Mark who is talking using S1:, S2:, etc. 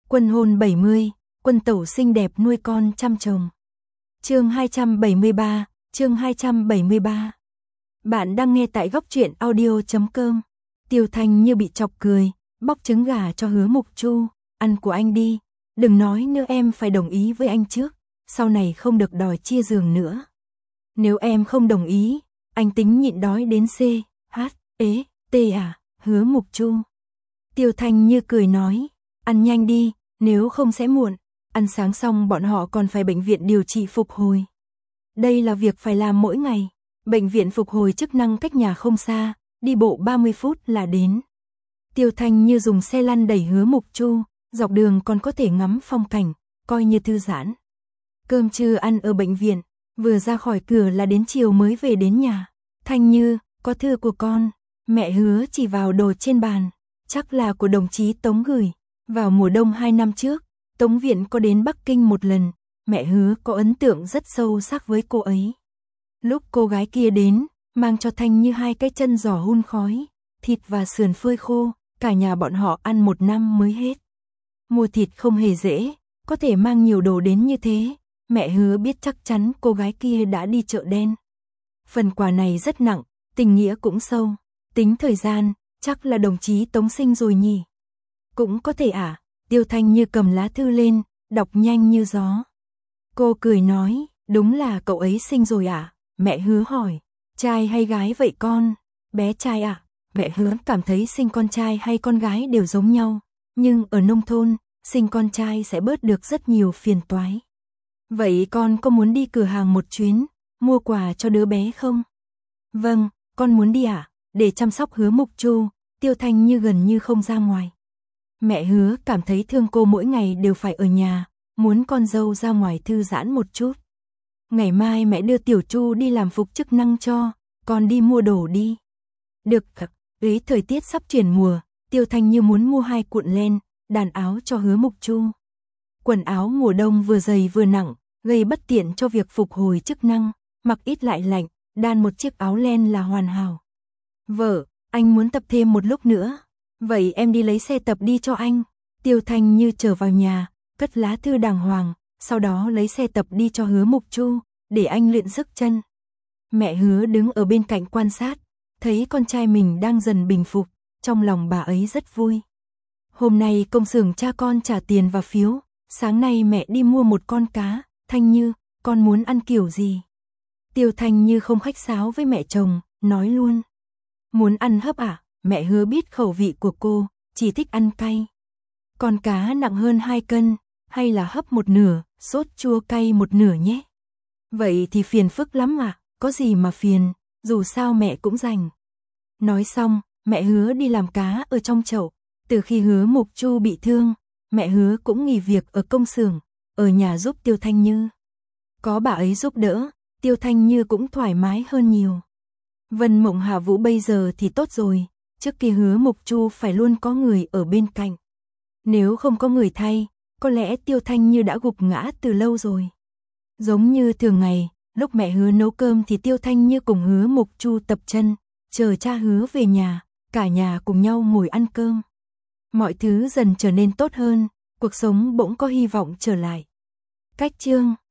S1: Quân hôn 70, quân tẩu xinh đẹp nuôi con chăm chồng. Chương 273, chương 273. Bạn đang nghe tại góc truyện audio.com. Tiêu Thanh như bị chọc cười, bóc trứng gà cho Hứa Mục Chu, ăn của anh đi, đừng nói nữa, em phải đồng ý với anh trước, sau này không được đòi chia giường nữa. Nếu em không đồng ý, anh tính nhịn đói đến C, H, ế, T à, Hứa Mục Chu. Tiêu Thanh như cười nói, ăn nhanh đi, nếu không sẽ muộn, ăn sáng xong bọn họ còn phải bệnh viện điều trị phục hồi. Đây là việc phải làm mỗi ngày, bệnh viện phục hồi chức năng cách nhà không xa, đi bộ 30 phút là đến. Tiêu Thanh như dùng xe lăn đẩy Hứa Mục Chu, dọc đường còn có thể ngắm phong cảnh, coi như thư giãn. Cơm trưa ăn ở bệnh viện, vừa ra khỏi cửa là đến chiều mới về đến nhà. Thanh Như, có thư của con. Mẹ Hứa chỉ vào đồ trên bàn, chắc là của đồng chí Tống gửi. Vào mùa đông 2 năm trước, Tống Viện có đến Bắc Kinh một lần, mẹ Hứa có ấn tượng rất sâu sắc với cô ấy. Lúc cô gái kia đến, mang cho Thanh Như 2 cái chân giò hun khói, thịt và sườn phơi khô, cả nhà bọn họ ăn 1 năm mới hết. Mua thịt không hề dễ, có thể mang nhiều đồ đến như thế, mẹ Hứa biết chắc chắn cô gái kia đã đi chợ đen. Phần quà này rất nặng, tình nghĩa cũng sâu, tính thời gian, chắc là đồng chí Tống sinh rồi nhỉ. Cũng có thể à, Tiêu Thanh Như cầm lá thư lên, đọc nhanh như gió. Cô cười nói, đúng là cậu ấy sinh rồi à, mẹ Hứa hỏi, trai hay gái vậy con, bé trai à, mẹ Hứa cảm thấy sinh con trai hay con gái đều giống nhau, nhưng ở nông thôn, sinh con trai sẽ bớt được rất nhiều phiền toái. Vậy con có muốn đi cửa hàng một chuyến, mua quà cho đứa bé không? Vâng, con muốn đi à, để chăm sóc Hứa Mục Chu, Tiêu Thanh Như gần như không ra ngoài. Mẹ Hứa cảm thấy thương cô mỗi ngày đều phải ở nhà, muốn con dâu ra ngoài thư giãn một chút. Ngày mai mẹ đưa Tiểu Chu đi làm phục chức năng cho, con đi mua đồ đi. Được, ấy thời tiết sắp chuyển mùa, Tiêu Thanh Như muốn mua 2 cuộn len, đàn áo cho Hứa Mục Chu. Quần áo mùa đông vừa dày vừa nặng, gây bất tiện cho việc phục hồi chức năng, mặc ít lại lạnh, đan một chiếc áo len là hoàn hảo. Vợ, anh muốn tập thêm một lúc nữa. Vậy em đi lấy xe tập đi cho anh. Tiêu Thanh Như trở vào nhà, cất lá thư đàng hoàng, sau đó lấy xe tập đi cho Hứa Mục Chu, để anh luyện sức chân. Mẹ Hứa đứng ở bên cạnh quan sát, thấy con trai mình đang dần bình phục, trong lòng bà ấy rất vui. Hôm nay công xưởng cha con trả tiền và phiếu, sáng nay mẹ đi mua một con cá, Thanh Như, con muốn ăn kiểu gì? Tiêu Thanh Như không khách sáo với mẹ chồng, nói luôn. Muốn ăn hấp à? Mẹ Hứa biết khẩu vị của cô, chỉ thích ăn cay. Con cá nặng hơn 2 cân, hay là hấp một nửa, sốt chua cay một nửa nhé. Vậy thì phiền phức lắm à, có gì mà phiền, dù sao mẹ cũng rảnh. Nói xong, mẹ Hứa đi làm cá ở trong chậu, từ khi Hứa Mục Chu bị thương, mẹ Hứa cũng nghỉ việc ở công xưởng, ở nhà giúp Tiêu Thanh Như. Có bà ấy giúp đỡ, Tiêu Thanh Như cũng thoải mái hơn nhiều. Vân Mộng Hà Vũ bây giờ thì tốt rồi, trước kia Hứa Mục Chu phải luôn có người ở bên cạnh. Nếu không có người thay, có lẽ Tiêu Thanh Như đã gục ngã từ lâu rồi. Giống như thường ngày, lúc mẹ Hứa nấu cơm thì Tiêu Thanh Như cùng Hứa Mục Chu tập chân, chờ cha Hứa về nhà, cả nhà cùng nhau ngồi ăn cơm. Mọi thứ dần trở nên tốt hơn, cuộc sống bỗng có hy vọng trở lại. Cách chương